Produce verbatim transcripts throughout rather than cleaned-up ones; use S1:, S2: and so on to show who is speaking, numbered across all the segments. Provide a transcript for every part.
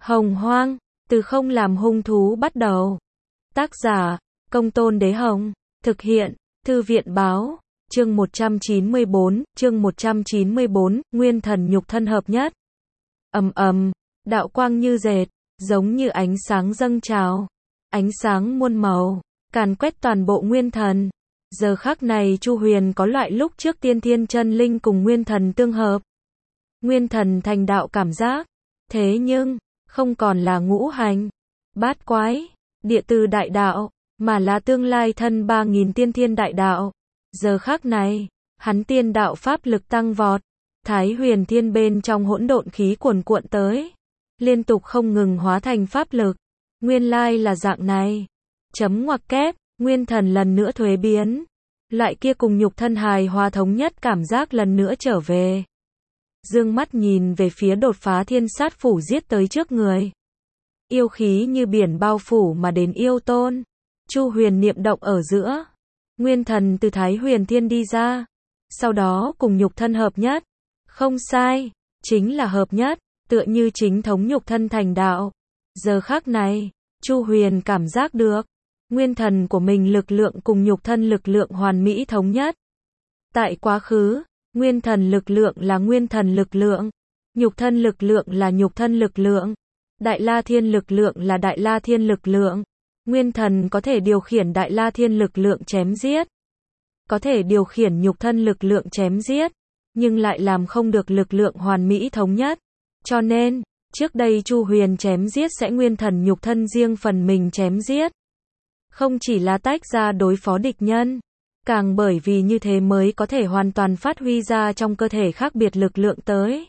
S1: Hồng Hoang, từ không làm hung thú bắt đầu. Tác giả, Công Tôn Đế Hồng. Thực hiện, Thư viện Báo. Chương một trăm chín mươi bốn, chương một trăm chín mươi bốn, Nguyên Thần nhục thân hợp nhất. Ầm ầm, đạo quang như dệt, giống như ánh sáng dâng trào. Ánh sáng muôn màu, càn quét toàn bộ Nguyên Thần. Giờ khắc này Chu Huyền có loại lúc trước tiên thiên chân linh cùng Nguyên Thần tương hợp. Nguyên Thần thành đạo cảm giác. Thế nhưng, không còn là ngũ hành, bát quái, địa từ đại đạo, mà là tương lai thân ba nghìn tiên thiên đại đạo. Giờ khắc này, hắn tiên đạo pháp lực tăng vọt, Thái Huyền Thiên bên trong hỗn độn khí cuồn cuộn tới, liên tục không ngừng hóa thành pháp lực. Nguyên lai là dạng này. Chấm ngoặc kép, Nguyên Thần lần nữa thuế biến. Loại kia cùng nhục thân hài hòa thống nhất cảm giác lần nữa trở về. Dương mắt nhìn về phía đột phá thiên sát phủ giết tới trước người. Yêu khí như biển bao phủ mà đến yêu tôn. Chu Huyền niệm động ở giữa. Nguyên Thần từ Thái Huyền Thiên đi ra. Sau đó cùng nhục thân hợp nhất. Không sai, chính là hợp nhất, tựa như chính thống nhục thân thành đạo. Giờ khắc này, Chu Huyền cảm giác được. Nguyên Thần của mình lực lượng cùng nhục thân lực lượng hoàn mỹ thống nhất. Tại quá khứ, Nguyên Thần lực lượng là Nguyên Thần lực lượng, nhục thân lực lượng là nhục thân lực lượng, Đại La Thiên lực lượng là Đại La Thiên lực lượng. Nguyên Thần có thể điều khiển Đại La Thiên lực lượng chém giết, có thể điều khiển nhục thân lực lượng chém giết, nhưng lại làm không được lực lượng hoàn mỹ thống nhất. Cho nên, trước đây Chu Huyền chém giết sẽ Nguyên Thần nhục thân riêng phần mình chém giết. Không chỉ là tách ra đối phó địch nhân, càng bởi vì như thế mới có thể hoàn toàn phát huy ra trong cơ thể khác biệt lực lượng tới.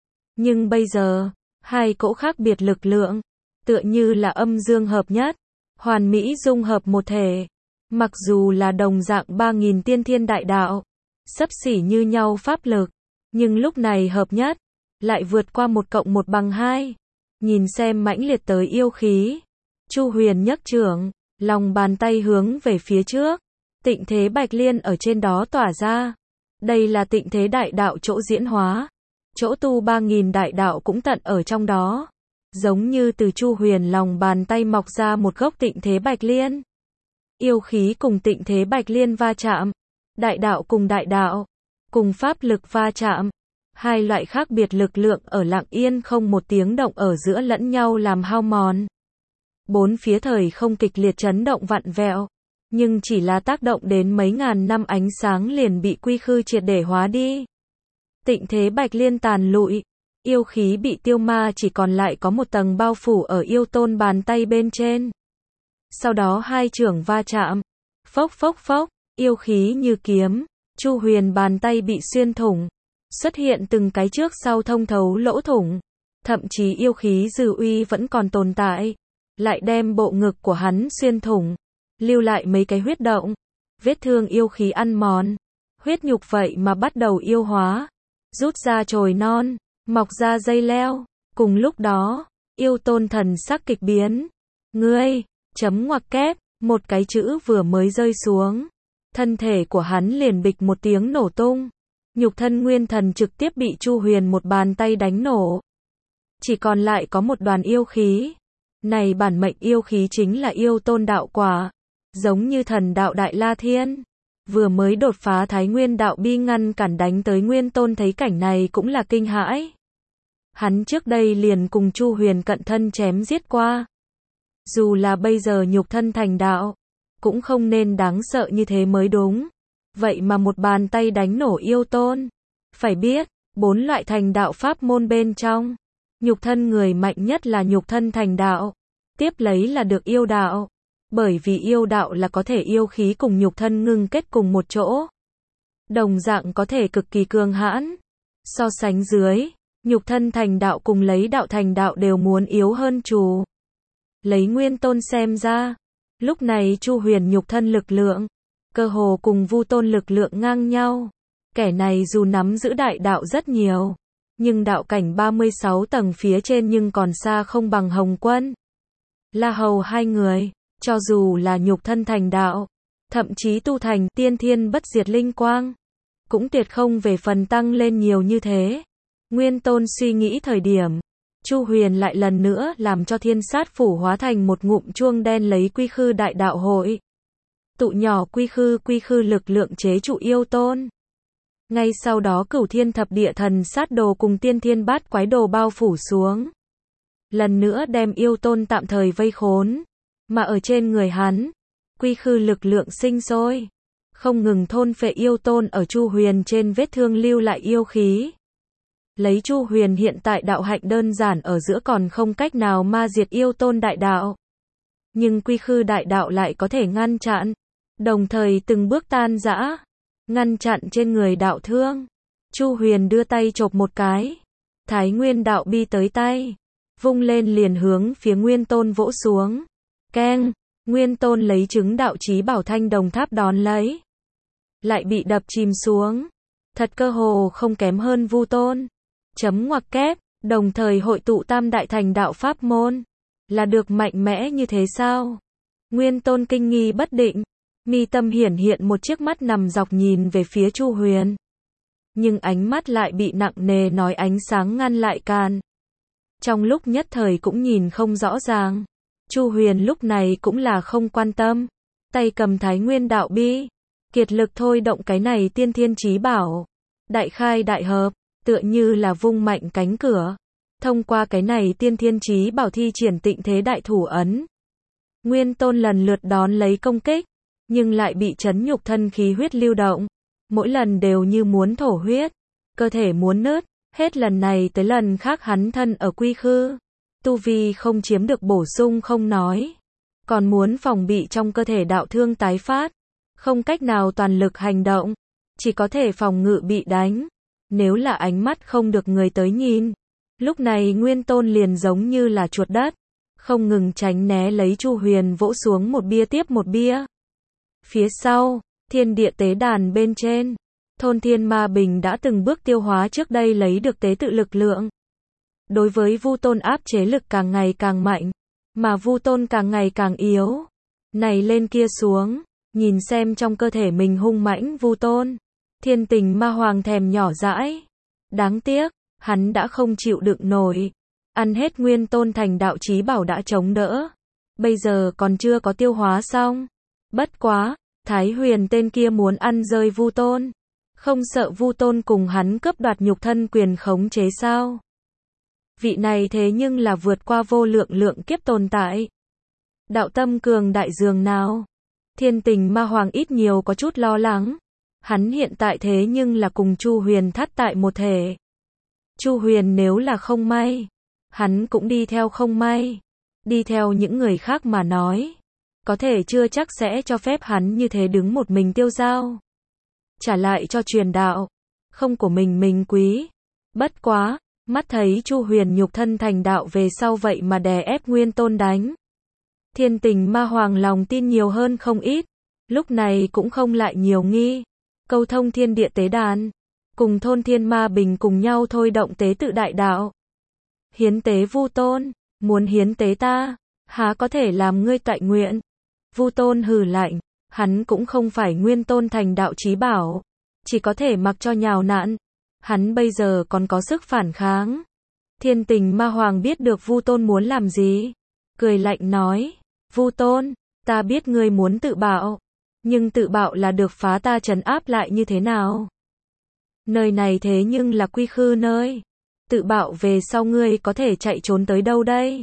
S1: Nhưng bây giờ, hai cỗ khác biệt lực lượng, tựa như là âm dương hợp nhất, hoàn mỹ dung hợp một thể. Mặc dù là đồng dạng ba nghìn tiên thiên đại đạo, xấp xỉ như nhau pháp lực, nhưng lúc này hợp nhất, lại vượt qua một cộng một bằng hai. Nhìn xem mãnh liệt tới yêu khí, Chu Huyền nhấc trưởng, lòng bàn tay hướng về phía trước. Tịnh thế Bạch Liên ở trên đó tỏa ra. Đây là tịnh thế đại đạo chỗ diễn hóa. Chỗ tu ba nghìn đại đạo cũng tận ở trong đó. Giống như từ Chu Huyền lòng bàn tay mọc ra một gốc tịnh thế Bạch Liên. Yêu khí cùng tịnh thế Bạch Liên va chạm. Đại đạo cùng đại đạo, cùng pháp lực va chạm. Hai loại khác biệt lực lượng ở lặng yên không một tiếng động ở giữa lẫn nhau làm hao mòn. Bốn phía thời không kịch liệt chấn động vặn vẹo. Nhưng chỉ là tác động đến mấy ngàn năm ánh sáng liền bị quy khư triệt để hóa đi. Tịnh thế Bạch Liên tàn lụi, yêu khí bị tiêu ma chỉ còn lại có một tầng bao phủ ở yêu tôn bàn tay bên trên. Sau đó hai trưởng va chạm, phốc phốc phốc, yêu khí như kiếm, Chu Huyền bàn tay bị xuyên thủng, xuất hiện từng cái trước sau thông thấu lỗ thủng. Thậm chí yêu khí dư uy vẫn còn tồn tại, lại đem bộ ngực của hắn xuyên thủng. Lưu lại mấy cái huyết động, vết thương yêu khí ăn mòn, huyết nhục vậy mà bắt đầu yêu hóa, rút ra chồi non, mọc ra dây leo. Cùng lúc đó, yêu tôn thần sắc kịch biến. Ngươi, chấm ngoặc kép, một cái chữ vừa mới rơi xuống, thân thể của hắn liền bịch một tiếng nổ tung. Nhục thân Nguyên Thần trực tiếp bị Chu Huyền một bàn tay đánh nổ. Chỉ còn lại có một đoàn yêu khí. Này bản mệnh yêu khí chính là yêu tôn đạo quả. Giống như thần đạo Đại La Thiên, vừa mới đột phá Thái Nguyên đạo bi ngăn cản đánh tới Nguyên Tôn thấy cảnh này cũng là kinh hãi. Hắn trước đây liền cùng Chu Huyền cận thân chém giết qua. Dù là bây giờ nhục thân thành đạo, cũng không nên đáng sợ như thế mới đúng. Vậy mà một bàn tay đánh nổ yêu tôn. Phải biết, bốn loại thành đạo pháp môn bên trong, nhục thân người mạnh nhất là nhục thân thành đạo, tiếp lấy là được yêu đạo. Bởi vì yêu đạo là có thể yêu khí cùng nhục thân ngưng kết cùng một chỗ. Đồng dạng có thể cực kỳ cường hãn. So sánh dưới, nhục thân thành đạo cùng lấy đạo thành đạo đều muốn yếu hơn Chu. Lấy Nguyên Tôn xem ra, lúc này Chu Huyền nhục thân lực lượng, cơ hồ cùng Vu Tôn lực lượng ngang nhau. Kẻ này dù nắm giữ đại đạo rất nhiều, nhưng đạo cảnh ba mươi sáu tầng phía trên nhưng còn xa không bằng Hồng Quân, La Hầu hai người. Cho dù là nhục thân thành đạo, thậm chí tu thành tiên thiên bất diệt linh quang, cũng tuyệt không về phần tăng lên nhiều như thế. Nguyên Tôn suy nghĩ thời điểm, Chu Huyền lại lần nữa làm cho thiên sát phủ hóa thành một ngụm chuông đen lấy quy khư đại đạo hội. Tụ nhỏ quy khư quy khư lực lượng chế trụ yêu tôn. Ngay sau đó cửu thiên thập địa thần sát đồ cùng tiên thiên bát quái đồ bao phủ xuống. Lần nữa đem yêu tôn tạm thời vây khốn. Mà ở trên người hắn, quy khư lực lượng sinh sôi. Không ngừng thôn phệ yêu tôn ở Chu Huyền trên vết thương lưu lại yêu khí. Lấy Chu Huyền hiện tại đạo hạnh đơn giản ở giữa còn không cách nào ma diệt yêu tôn đại đạo. Nhưng quy khư đại đạo lại có thể ngăn chặn. Đồng thời từng bước tan rã. Ngăn chặn trên người đạo thương. Chu Huyền đưa tay chộp một cái. Thái Nguyên đạo bi tới tay. Vung lên liền hướng phía Nguyên Tôn vỗ xuống. Keng, Nguyên Tôn lấy chứng đạo chí bảo thanh đồng tháp đón lấy. Lại bị đập chìm xuống. Thật cơ hồ không kém hơn Vu Tôn. Chấm ngoặc kép, đồng thời hội tụ tam đại thành đạo pháp môn. Là được mạnh mẽ như thế sao? Nguyên Tôn kinh nghi bất định. Mi tâm hiển hiện một chiếc mắt nằm dọc nhìn về phía Chu Huyền. Nhưng ánh mắt lại bị nặng nề nói ánh sáng ngăn lại can. Trong lúc nhất thời cũng nhìn không rõ ràng. Chu Huyền lúc này cũng là không quan tâm. Tay cầm Thái Nguyên đạo bi. Kiệt lực thôi động cái này tiên thiên chí bảo. Đại khai đại hợp, tựa như là vung mạnh cánh cửa. Thông qua cái này tiên thiên chí bảo thi triển tịnh thế đại thủ ấn. Nguyên Tôn lần lượt đón lấy công kích. Nhưng lại bị chấn nhục thân khí huyết lưu động. Mỗi lần đều như muốn thổ huyết. Cơ thể muốn nứt. Hết lần này tới lần khác hắn thân ở quy khư. Tu vi không chiếm được bổ sung không nói. Còn muốn phòng bị trong cơ thể đạo thương tái phát. Không cách nào toàn lực hành động. Chỉ có thể phòng ngự bị đánh. Nếu là ánh mắt không được người tới nhìn. Lúc này Nguyên Tôn liền giống như là chuột đất. Không ngừng tránh né lấy Chu Huyền vỗ xuống một bia tiếp một bia. Phía sau, thiên địa tế đàn bên trên. Thôn Thiên Ma Bình đã từng bước tiêu hóa trước đây lấy được tế tự lực lượng. Đối với Vu Tôn áp chế lực càng ngày càng mạnh. Mà Vu Tôn càng ngày càng yếu. Này lên kia xuống. Nhìn xem trong cơ thể mình hung mãnh Vu Tôn. Thiên Tình Ma Hoàng thèm nhỏ dãi. Đáng tiếc, hắn đã không chịu đựng nổi. Ăn hết Nguyên Tôn thành đạo chí bảo đã chống đỡ. Bây giờ còn chưa có tiêu hóa xong. Bất quá, Thái Huyền tên kia muốn ăn rơi Vu Tôn. Không sợ Vu Tôn cùng hắn cướp đoạt nhục thân quyền khống chế sao? Vị này thế nhưng là vượt qua vô lượng lượng kiếp tồn tại. Đạo tâm cường đại dường nào? Thiên Tình Ma Hoàng ít nhiều có chút lo lắng. Hắn hiện tại thế nhưng là cùng Chu Huyền thắt tại một thể. Chu Huyền nếu là không may, hắn cũng đi theo không may. Đi theo những người khác mà nói. Có thể chưa chắc sẽ cho phép hắn như thế đứng một mình tiêu dao. Trả lại cho truyền đạo. Không của mình mình quý. Bất quá, mắt thấy Chu Huyền nhục thân thành đạo về sau vậy mà đè ép Nguyên Tôn đánh. Thiên Tình Ma Hoàng lòng tin nhiều hơn không ít. Lúc này cũng không lại nhiều nghi. Câu thông thiên địa tế đàn. Cùng Thôn Thiên Ma Bình cùng nhau thôi động tế tự đại đạo. Hiến tế Vu Tôn. Muốn hiến tế ta. Há có thể làm ngươi tại nguyện. Vu Tôn hừ lạnh. Hắn cũng không phải Nguyên Tôn thành đạo chí bảo. Chỉ có thể mặc cho nhào nặn. Hắn bây giờ còn có sức phản kháng. Thiên Tình Ma Hoàng biết được Vu Tôn muốn làm gì. Cười lạnh nói. Vu Tôn, ta biết ngươi muốn tự bạo. Nhưng tự bạo là được phá ta trấn áp lại như thế nào? Nơi này thế nhưng là quy khư nơi. Tự bạo về sau ngươi có thể chạy trốn tới đâu đây?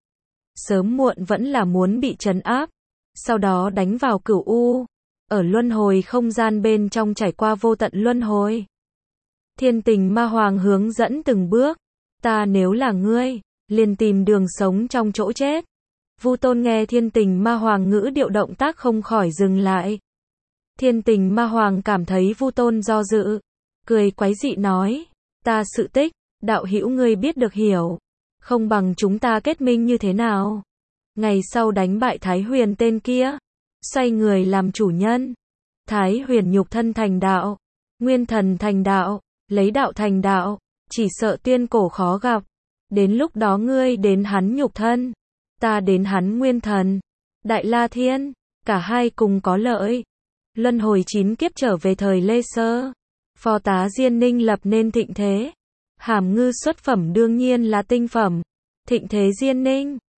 S1: Sớm muộn vẫn là muốn bị trấn áp. Sau đó đánh vào cửu u. Ở luân hồi không gian bên trong trải qua vô tận luân hồi. Thiên Tình Ma Hoàng hướng dẫn từng bước. Ta nếu là ngươi, liền tìm đường sống trong chỗ chết. Vu Tôn nghe Thiên Tình Ma Hoàng ngữ điệu động tác không khỏi dừng lại. Thiên Tình Ma Hoàng cảm thấy Vu Tôn do dự. Cười quái dị nói. Ta sự tích, đạo hữu ngươi biết được hiểu. Không bằng chúng ta kết minh như thế nào? Ngày sau đánh bại Thái Huyền tên kia. Xoay người làm chủ nhân. Thái Huyền nhục thân thành đạo. Nguyên thần thành đạo. Lấy đạo thành đạo. Chỉ sợ tuyên cổ khó gặp. Đến lúc đó ngươi đến hắn nhục thân. Ta đến hắn nguyên thần. Đại La Thiên. Cả hai cùng có lợi. Luân hồi chín kiếp trở về thời Lê Sơ. Phò tá Diên Ninh lập nên thịnh thế. Hàm ngư xuất phẩm đương nhiên là tinh phẩm. Thịnh Thế Diên Ninh.